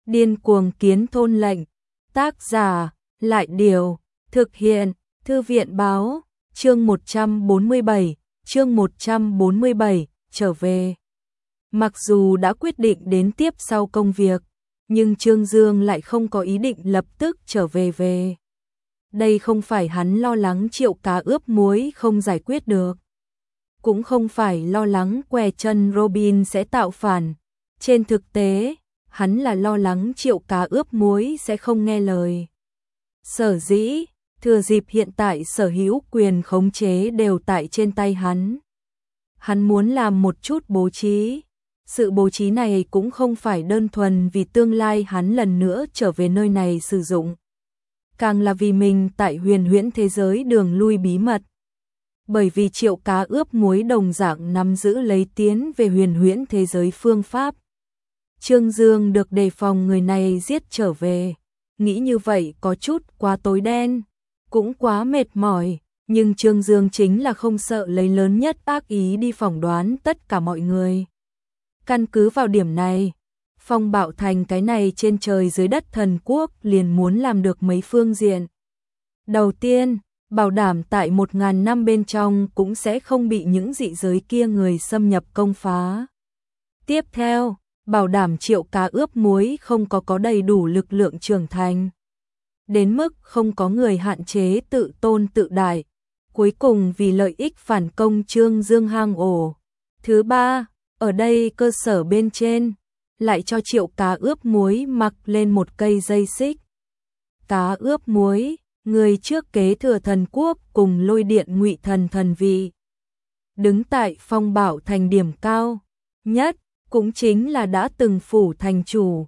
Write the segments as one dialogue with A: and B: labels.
A: Điên cuồng kiến thôn lệnh. Tác giả, Lại Điều. Thực hiện, Thư viện Báo. Chương 147, trở về. Mặc dù đã quyết định đến tiếp sau công việc, nhưng Trương Dương lại không có ý định lập tức trở về. Đây không phải hắn lo lắng Triệu Cá ướp muối không giải quyết được, cũng không phải lo lắng què chân Robin sẽ tạo phản. Trên thực tế, hắn là lo lắng Triệu Cá ướp muối sẽ không nghe lời. Sở dĩ, thừa dịp hiện tại sở hữu quyền khống chế đều tại trên tay hắn. Hắn muốn làm một chút bố trí. Sự bố trí này cũng không phải đơn thuần vì tương lai hắn lần nữa trở về nơi này sử dụng, càng là vì mình tại huyền huyễn thế giới đường lui bí mật. Bởi vì Triệu Cá ướp muối đồng dạng nắm giữ lấy tiến về huyền huyễn thế giới phương pháp. Trương Dương được đề phòng người này giết trở về. Nghĩ như vậy có chút quá tối đen, cũng quá mệt mỏi, nhưng Trương Dương chính là không sợ lấy lớn nhất ác ý đi phỏng đoán tất cả mọi người. Căn cứ vào điểm này, Phong Bạo Thành cái này trên trời dưới đất thần quốc liền muốn làm được mấy phương diện. Đầu tiên, bảo đảm tại 1000 năm bên trong cũng sẽ không bị những dị giới kia người xâm nhập công phá. Tiếp theo, bảo đảm Triệu Cá ướp muối không có đầy đủ lực lượng trưởng thành, đến mức không có người hạn chế tự tôn tự đại. Cuối cùng vì lợi ích phản công Trương Dương hang ổ. Thứ ba, ở đây cơ sở bên trên, lại cho Triệu Cá ướp muối mặc lên một cây dây xích. Cá ướp muối, người trước kế thừa thần quốc cùng Lôi Điện Ngụy Thần thần vị. Đứng tại Phong Bạo Thành điểm cao nhất, cũng chính là đã từng phủ thành chủ,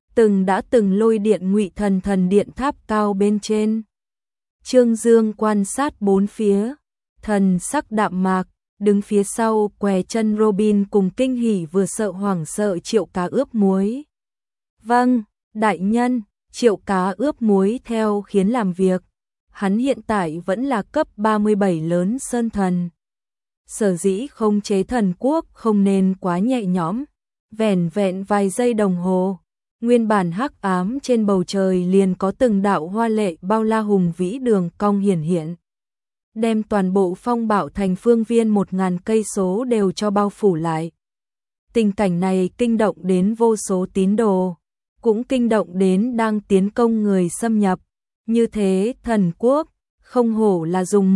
A: đã từng Lôi Điện Ngụy Thần thần điện tháp cao bên trên. Trương Dương quan sát bốn phía, thần sắc đạm mạc, đứng phía sau què chân Robin cùng kinh hỉ vừa sợ hoảng sợ Triệu Cá ướp muối. Vâng, đại nhân, Triệu Cá ướp muối theo khiến làm việc. Hắn hiện tại vẫn là cấp 37 lớn sơn thần. Sở dĩ không chế thần quốc không nên quá nhẹ nhõm. Vẻn vẹn vài giây đồng hồ, nguyên bản hắc ám trên bầu trời liền có từng đạo hoa lệ bao la hùng vĩ đường cong hiển hiện, đem toàn bộ Phong Bạo Thành phương viên 1000 cây số đều cho bao phủ lại. Tình cảnh này kinh động đến vô số tín đồ, cũng kinh động đến đang tiến công người xâm nhập. Như thế thần quốc, không hổ là dùng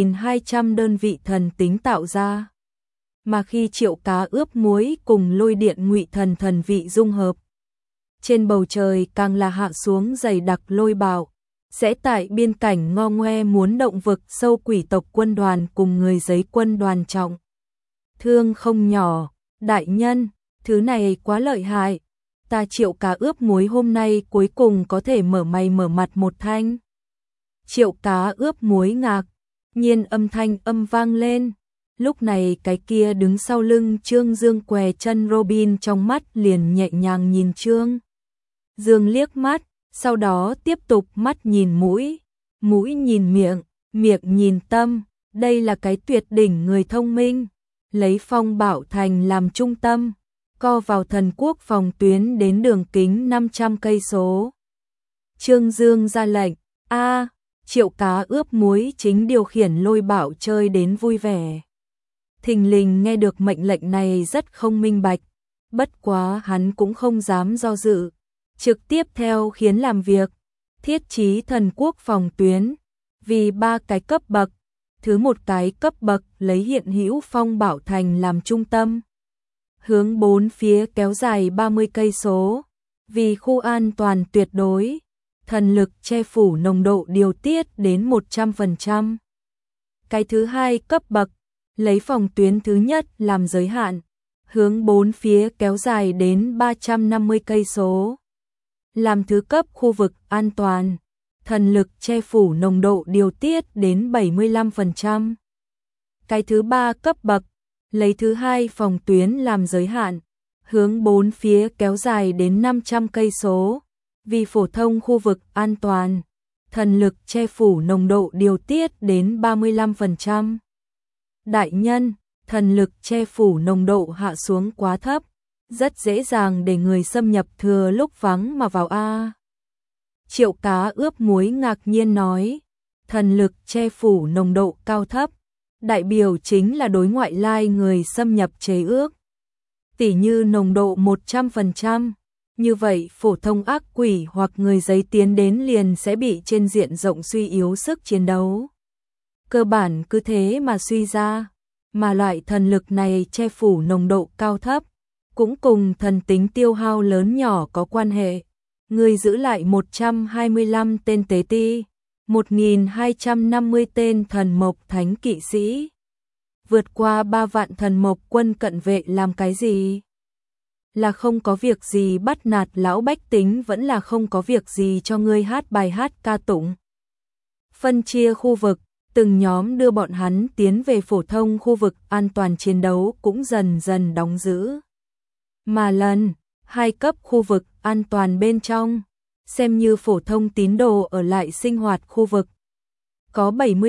A: 1200 đơn vị thần tính tạo ra. Mà khi Triệu Cá ướp muối cùng Lôi Điện Ngụy Thần thần vị dung hợp, trên bầu trời càng là hạ xuống dày đặc lôi bạo, sẽ tại biên cảnh ngo ngoe muốn động vực sâu quỷ tộc quân đoàn cùng người giấy quân đoàn trọng thương không nhỏ. Đại nhân, thứ này quá lợi hại, ta Triệu Cá ướp muối hôm nay cuối cùng có thể mở mày mở mặt một thanh. Triệu Cá ướp muối ngạc nhiên âm thanh vang lên. Lúc này cái kia đứng sau lưng Trương Dương què chân Robin trong mắt liền nhẹ nhàng nhìn Trương Dương liếc mắt, sau đó tiếp tục mắt nhìn mũi, mũi nhìn miệng, miệng nhìn tâm. Đây là cái tuyệt đỉnh người thông minh, lấy Phong Bạo Thành làm trung tâm, co vào thần quốc phòng tuyến đến đường kính 500 cây số. Trương Dương ra lệnh, Triệu Cá ướp muối chính điều khiển lôi bạo chơi đến vui vẻ. Thình lình nghe được mệnh lệnh này rất không minh bạch, bất quá hắn cũng không dám do dự, trực tiếp theo khiến làm việc. Thiết trí thần quốc phòng tuyến, vì 3 cái cấp bậc, thứ một cái cấp bậc lấy hiện hữu Phong Bạo Thành làm trung tâm, hướng 4 phía kéo dài 30 cây số, vì khu an toàn tuyệt đối, thần lực che phủ nồng độ điều tiết đến 100%. Cái thứ hai cấp bậc lấy phòng tuyến thứ nhất làm giới hạn, hướng 4 phía kéo dài đến 350 cây số. Làm thứ cấp khu vực an toàn, thần lực che phủ nồng độ điều tiết đến 75%. Cái thứ ba cấp bậc lấy thứ hai phòng tuyến làm giới hạn, hướng 4 phía kéo dài đến 500 cây số. Vì phổ thông khu vực an toàn, thần lực che phủ nồng độ điều tiết đến 35%. Đại nhân, thần lực che phủ nồng độ hạ xuống quá thấp, rất dễ dàng để người xâm nhập thừa lúc vắng mà vào a. Triệu Cá ướp muối ngạc nhiên nói, thần lực che phủ nồng độ cao thấp, đại biểu chính là đối ngoại lai người xâm nhập chế ước. Tỉ như nồng độ 100%, như vậy phổ thông ác quỷ hoặc người giấy tiến đến liền sẽ bị trên diện rộng suy yếu sức chiến đấu. Cơ bản cứ thế mà suy ra, mà loại thần lực này che phủ nồng độ cao thấp, cũng cùng thần tính tiêu hao lớn nhỏ có quan hệ. Người giữ lại 125 tên tế ti, 1250 tên thần mộc thánh kỵ sĩ. Vượt qua 3 vạn thần mộc quân cận vệ làm cái gì? Là không có việc gì bắt nạt lão bách tính, vẫn là không có việc gì cho ngươi hát bài hát ca tụng. Phân chia khu vực, từng nhóm đưa bọn hắn tiến về phổ thông khu vực an toàn chiến đấu cũng dần dần đóng giữ. Mà lần 2 cấp khu vực an toàn bên trong, xem như phổ thông tín đồ ở lại sinh hoạt khu vực. Có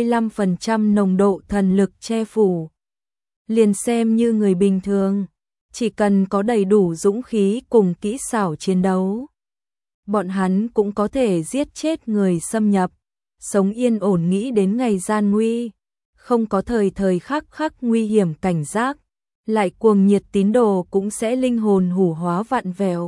A: 75% nồng độ thần lực che phủ. Liền xem như người bình thường, chỉ cần có đầy đủ dũng khí cùng kỹ xảo chiến đấu, bọn hắn cũng có thể giết chết người xâm nhập, sống yên ổn nghĩ đến ngày gian nguy, không có thời thời khắc khắc nguy hiểm cảnh giác, lại cuồng nhiệt tín đồ cũng sẽ linh hồn hủ hóa vặn vẹo.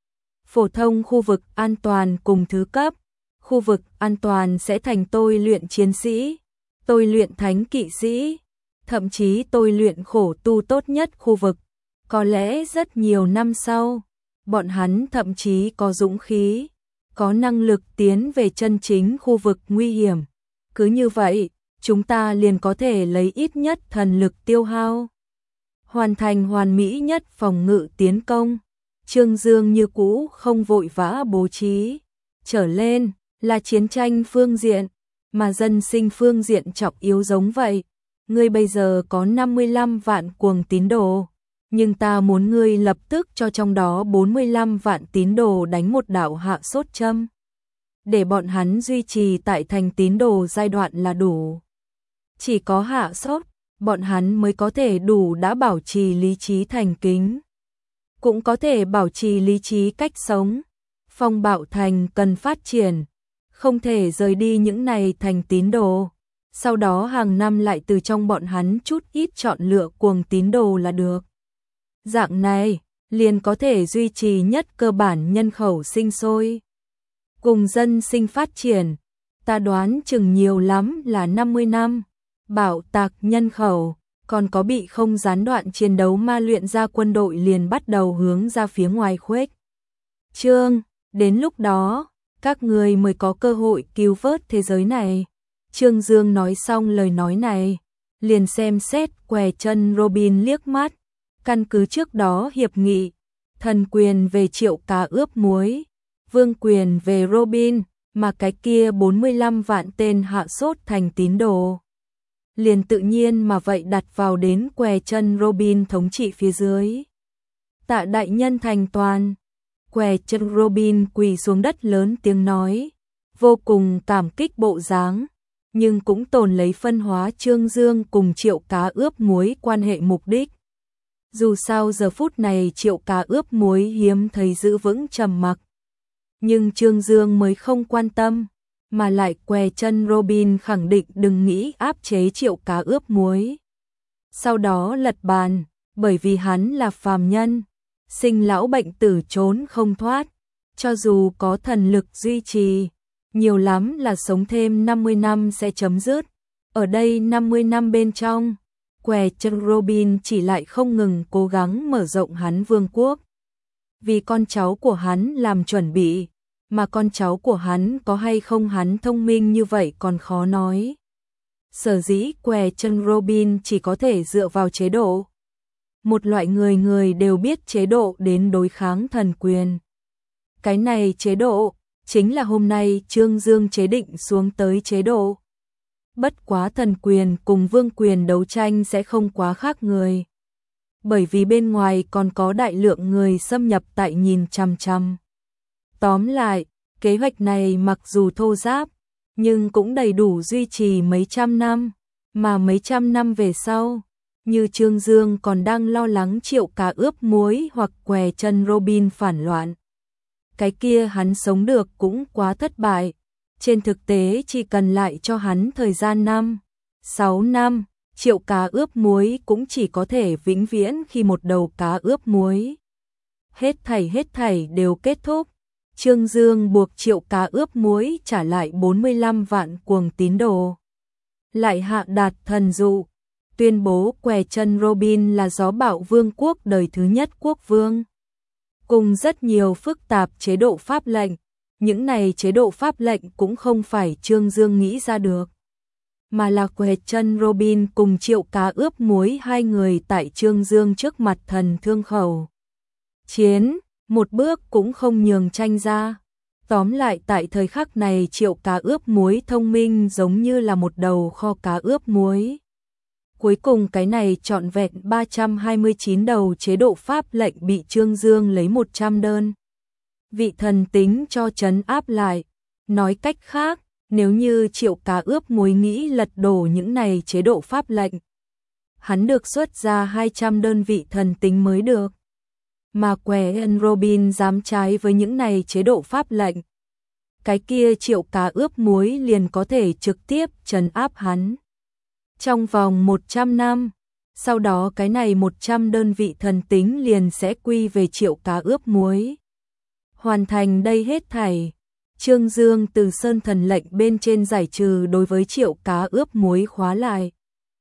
A: Phổ thông khu vực an toàn cùng thứ cấp, khu vực an toàn sẽ thành tôi luyện chiến sĩ, tôi luyện thánh kỵ sĩ, thậm chí tôi luyện khổ tu tốt nhất khu vực. Có lẽ rất nhiều năm sau, bọn hắn thậm chí có dũng khí, có năng lực tiến về chân chính khu vực nguy hiểm. Cứ như vậy, chúng ta liền có thể lấy ít nhất thần lực tiêu hao, hoàn thành hoàn mỹ nhất phòng ngự tiến công. Trương Dương như cũ không vội vã bố trí, trở lên là chiến tranh phương diện, mà dân sinh phương diện trọng yếu giống vậy. Ngươi bây giờ có 55 vạn cuồng tín đồ, nhưng ta muốn ngươi lập tức cho trong đó 45 vạn tín đồ đánh một đạo hạ sốt châm, để bọn hắn duy trì tại thành tín đồ giai đoạn là đủ. Chỉ có hạ sốt, bọn hắn mới có thể đủ đã bảo trì lý trí thành kính, cũng có thể bảo trì lý trí cách sống. Phong Bạo Thành cần phát triển, không thể rời đi những này thành tín đồ. Sau đó hàng năm lại từ trong bọn hắn chút ít chọn lựa cuồng tín đồ là được. Dạng này, liền có thể duy trì nhất cơ bản nhân khẩu sinh sôi. Cùng dân sinh phát triển, ta đoán chừng nhiều lắm là 50 năm. Bảo tạc nhân khẩu, còn có bị không gián đoạn chiến đấu ma luyện ra quân đội liền bắt đầu hướng ra phía ngoài khuếch trương. Đến lúc đó, các người mới có cơ hội cứu vớt thế giới này. Trương Dương nói xong lời nói này, liền xem xét què chân Robin liếc mắt. Căn cứ trước đó hiệp nghị, thần quyền về Triệu Cá ướp muối, vương quyền về Robin, mà cái kia 45 vạn tên hạ sốt thành tín đồ, liền tự nhiên mà vậy đặt vào đến què chân Robin thống trị phía dưới. Tạ đại nhân thành toàn. Què chân Robin quỳ xuống đất lớn tiếng nói, vô cùng cảm kích bộ dáng, nhưng cũng tồn lấy phân hóa Trương Dương cùng Triệu Cá ướp muối quan hệ mục đích. Dù sao giờ phút này Triệu Cá ướp muối hiếm thấy giữ vững trầm mặc, nhưng Trương Dương mới không quan tâm, mà lại què chân Robin khẳng định đừng nghĩ áp chế Triệu Cá ướp muối. Sau đó lật bàn, bởi vì hắn là phàm nhân, sinh lão bệnh tử trốn không thoát, cho dù có thần lực duy trì, nhiều lắm là sống thêm 50 năm sẽ chấm dứt. Ở đây 50 năm bên trong, què chân Robin chỉ lại không ngừng cố gắng mở rộng hắn vương quốc. Vì con cháu của hắn làm chuẩn bị, mà con cháu của hắn có hay không hắn thông minh như vậy còn khó nói. Sở dĩ què chân Robin chỉ có thể dựa vào chế độ. Một loại người người đều biết chế độ đến đối kháng thần quyền. Cái này chế độ, chính là hôm nay Trương Dương chế định xuống tới chế độ. Bất quá thần quyền cùng vương quyền đấu tranh sẽ không quá khác người. Bởi vì bên ngoài còn có đại lượng người xâm nhập tại nhìn chằm chằm. Tóm lại, kế hoạch này mặc dù thô ráp, nhưng cũng đầy đủ duy trì mấy trăm năm, mà mấy trăm năm về sau, Như Trương Dương còn đang lo lắng Triệu Cá ướp muối hoặc què chân Robin phản loạn. Cái kia hắn sống được cũng quá thất bại. Trên thực tế chỉ cần lại cho hắn thời gian 6 năm, Triệu Cá ướp muối cũng chỉ có thể vĩnh viễn khi một đầu cá ướp muối. Hết thảy đều kết thúc. Trương Dương buộc Triệu Cá ướp muối trả lại 45 vạn cuồng tín đồ. Lại hạ đạt thần dụ, tuyên bố què chân Robin là gió bão vương quốc đời thứ nhất quốc vương. Cùng rất nhiều phức tạp chế độ pháp lệnh, những này chế độ pháp lệnh cũng không phải Trương Dương nghĩ ra được, mà là què chân Robin cùng Triệu Cá ướp muối hai người tại Trương Dương trước mặt thần thương khẩu chiến, một bước cũng không nhường tranh ra. Tóm lại tại thời khắc này Triệu Cá ướp muối thông minh giống như là một đầu kho cá ướp muối. Cuối cùng cái này trọn vẹn 329 đầu chế độ pháp lệnh bị Trương Dương lấy 100 đơn vị thần tính cho trấn áp lại. Nói cách khác, nếu như Triệu Cá ướp muối nghĩ lật đổ những này chế độ pháp lệnh, hắn được xuất ra 200 đơn vị thần tính mới được. Mà què chân Robin dám trái với những này chế độ pháp lệnh, cái kia Triệu Cá ướp muối liền có thể trực tiếp trấn áp hắn trong vòng 100 năm. Sau đó cái này 100 đơn vị thần tính liền sẽ quy về Triệu Cá ướp muối. Hoàn thành đây hết thảy, Trương Dương từ Sơn Thần lệnh bên trên giải trừ đối với Triệu Cá ướp muối khóa lại.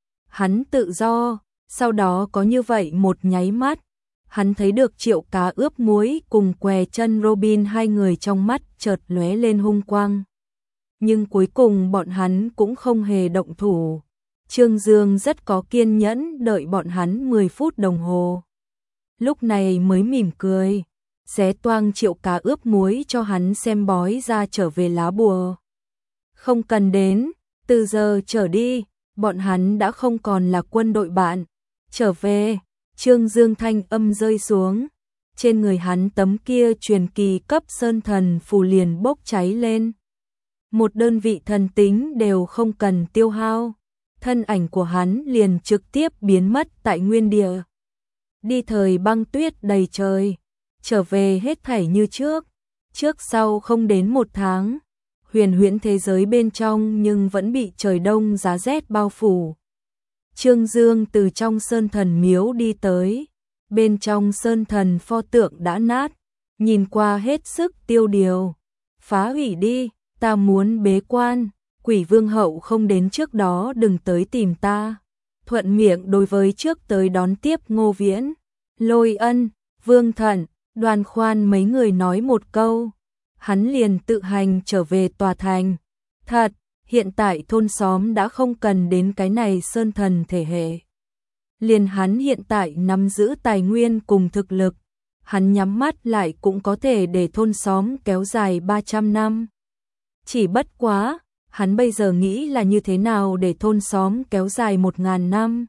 A: Hắn tự do, sau đó có như vậy một nháy mắt, hắn thấy được Triệu Cá ướp muối cùng què chân Robin hai người trong mắt chợt lóe lên hung quang. Nhưng cuối cùng bọn hắn cũng không hề động thủ. Trương Dương rất có kiên nhẫn đợi bọn hắn 10 phút đồng hồ. Lúc này mới mỉm cười, xé toang Triệu Cá ướp muối cho hắn xem bói ra trở về lá bùa. Không cần đến, từ giờ trở đi, bọn hắn đã không còn là quân đội bạn. Trở về, Trương Dương thanh âm rơi xuống. Trên người hắn tấm kia truyền kỳ cấp sơn thần phù liền bốc cháy lên. Một đơn vị thần tính đều không cần tiêu hao. Thân ảnh của hắn liền trực tiếp biến mất tại nguyên địa. Đi thời băng tuyết đầy trời, trở về hết thảy như trước. Trước sau không đến 1 tháng, huyền huyễn thế giới bên trong nhưng vẫn bị trời đông giá rét bao phủ. Trương Dương từ trong sơn thần miếu đi tới, bên trong sơn thần pho tượng đã nát, nhìn qua hết sức tiêu điều. Phá hủy đi, ta muốn bế quan. Quỷ vương hậu không đến trước đó đừng tới tìm ta. Thuận miệng đối với trước tới đón tiếp Ngô Viễn, Lôi Ân, Vương Thận, Đoàn Khoan mấy người nói một câu. Hắn liền tự hành trở về tòa thành. Thật, hiện tại thôn xóm đã không cần đến cái này sơn thần thể hệ. Liền hắn hiện tại nắm giữ tài nguyên cùng thực lực, hắn nhắm mắt lại cũng có thể để thôn xóm kéo dài 300 năm. Chỉ bất quá, hắn bây giờ nghĩ là như thế nào để thôn xóm kéo dài 1000 năm,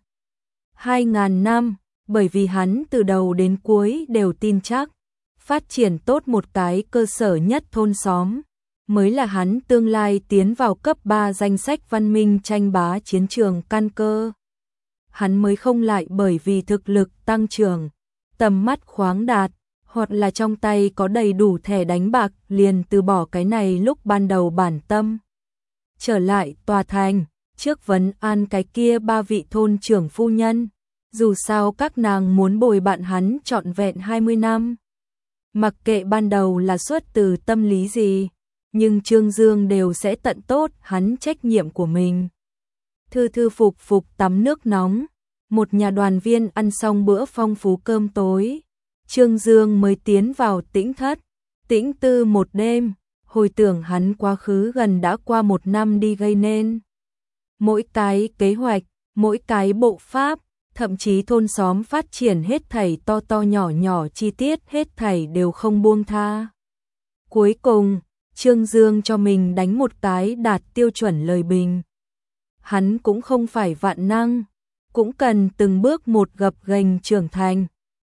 A: 2000 năm, bởi vì hắn từ đầu đến cuối đều tin chắc, phát triển tốt một cái cơ sở nhất thôn xóm, mới là hắn tương lai tiến vào cấp 3 danh sách văn minh tranh bá chiến trường căn cơ. Hắn mới không lại bởi vì thực lực tăng trưởng, tầm mắt khoáng đạt, hoặc là trong tay có đầy đủ thẻ đánh bạc liền từ bỏ cái này lúc ban đầu bản tâm. Trở lại tòa thành, trước vấn an cái kia 3 vị thôn trưởng phu nhân, dù sao các nàng muốn bồi bạn hắn trọn vẹn 20 năm. Mặc kệ ban đầu là xuất từ tâm lý gì, nhưng Trương Dương đều sẽ tận tốt hắn trách nhiệm của mình. Thư phục tắm nước nóng, một nhà đoàn viên ăn xong bữa phong phú cơm tối, Trương Dương mới tiến vào tĩnh thất, tĩnh tư một đêm. Hồi tưởng hắn quá khứ gần đã qua 1 năm đi gây nên. Mỗi cái kế hoạch, mỗi cái bộ pháp, thậm chí thôn xóm phát triển hết thảy to nhỏ nhỏ chi tiết hết thảy đều không buông tha. Cuối cùng, Trương Dương cho mình đánh một cái đạt tiêu chuẩn lời bình. Hắn cũng không phải vạn năng, cũng cần từng bước một gập ghềnh trưởng thành.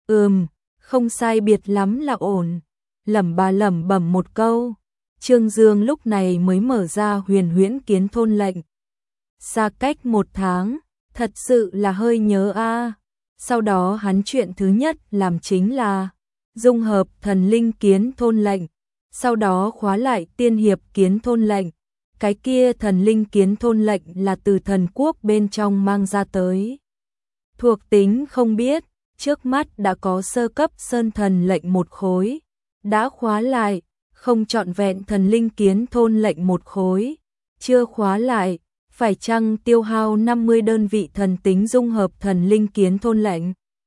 A: Không sai biệt lắm là ổn. Lẩm bẩm một câu. Trương Dương lúc này mới mở ra huyền huyễn kiến thôn lệnh. Xa cách 1 tháng, Thật sự là hơi nhớ a. Sau đó hắn chuyện thứ nhất làm chính là dung hợp thần linh kiến thôn lệnh, sau đó khóa lại tiên hiệp kiến thôn lệnh. Cái kia thần linh kiến thôn lệnh là từ thần quốc bên trong mang ra tới. Thuộc tính không biết, trước mắt đã có sơ cấp sơn thần lệnh một khối, đã khóa lại, không trọn vẹn thần linh kiến thôn lệnh một khối, chưa khóa lại, phải chăng tiêu hao 50 đơn vị thần tính dung hợp thần linh kiến thôn lệnh?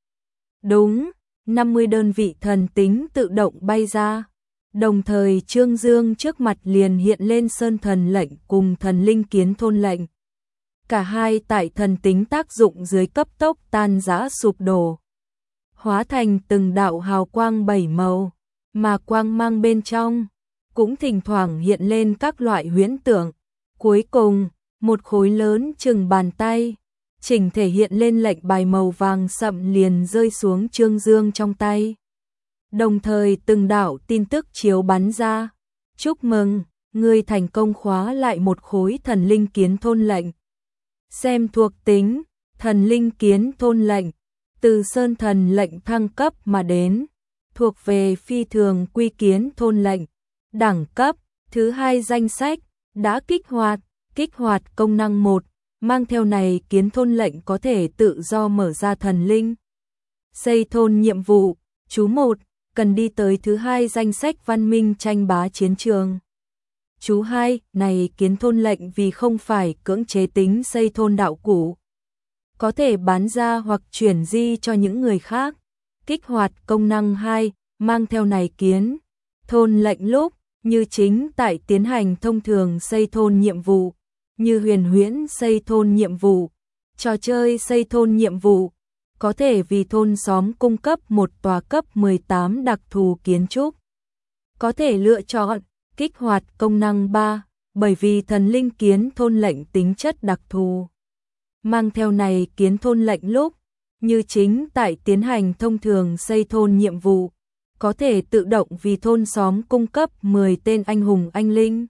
A: Đúng, 50 đơn vị thần tính tự động bay ra. Đồng thời Trương Dương trước mặt liền hiện lên sơn thần lệnh cùng thần linh kiến thôn lệnh. Cả hai tại thần tính tác dụng dưới cấp tốc tan rã sụp đổ, hóa thành từng đạo hào quang bảy màu, mà quang mang bên trong cũng thỉnh thoảng hiện lên các loại huyễn tượng. Cuối cùng, một khối lớn chừng bàn tay, chỉnh thể hiện lên lệnh bài màu vàng sậm liền rơi xuống Trương Dương trong tay. Đồng thời từng đạo tin tức chiếu bắn ra. Chúc mừng, ngươi thành công khóa lại một khối thần linh kiến thôn lệnh. Xem thuộc tính, thần linh kiến thôn lệnh, từ sơn thần lệnh thăng cấp mà đến, thuộc về phi thường quy kiến thôn lệnh. Đẳng cấp, thứ 2 danh sách, đã kích hoạt công năng 1, mang theo này kiến thôn lệnh có thể tự do mở ra thần linh. Xây thôn nhiệm vụ, chú 1, cần đi tới thứ 2 danh sách văn minh tranh bá chiến trường. Chú 2, này kiến thôn lệnh vì không phải cưỡng chế tính xây thôn đạo cũ, có thể bán ra hoặc chuyển di cho những người khác. Kích hoạt công năng 2, mang theo này kiến thôn lệnh lúc, như chính tại tiến hành thông thường xây thôn nhiệm vụ, như huyền huyễn xây thôn nhiệm vụ, trò chơi xây thôn nhiệm vụ, có thể vì thôn xóm cung cấp một tòa cấp 18 đặc thù kiến trúc. Có thể lựa chọn kích hoạt công năng 3, bởi vì thần linh kiến thôn lệnh tính chất đặc thù. Mang theo này kiến thôn lệnh lúc, như chính tại tiến hành thông thường xây thôn nhiệm vụ, có thể tự động vì thôn xóm cung cấp 10 tên anh hùng anh linh,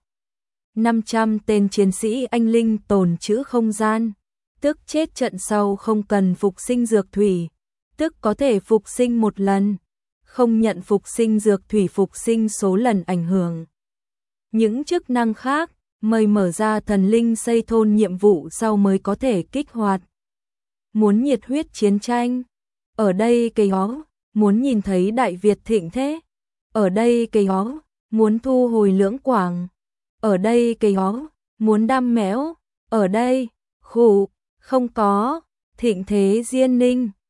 A: 500 tên chiến sĩ anh linh tồn trữ không gian, tức chết trận sau không cần phục sinh dược thủy, tức có thể phục sinh một lần, không nhận phục sinh dược thủy phục sinh số lần ảnh hưởng. Những chức năng khác, mời mở ra thần linh xây thôn nhiệm vụ sau mới có thể kích hoạt. Muốn nhiệt huyết chiến tranh? Ở đây cây ó, muốn nhìn thấy Đại Việt thịnh thế? Ở đây cây ó, muốn thu hồi lưỡng quảng? Ở đây cây ó, muốn đam mẽo? Ở đây, khủ, không có, thịnh thế diên ninh.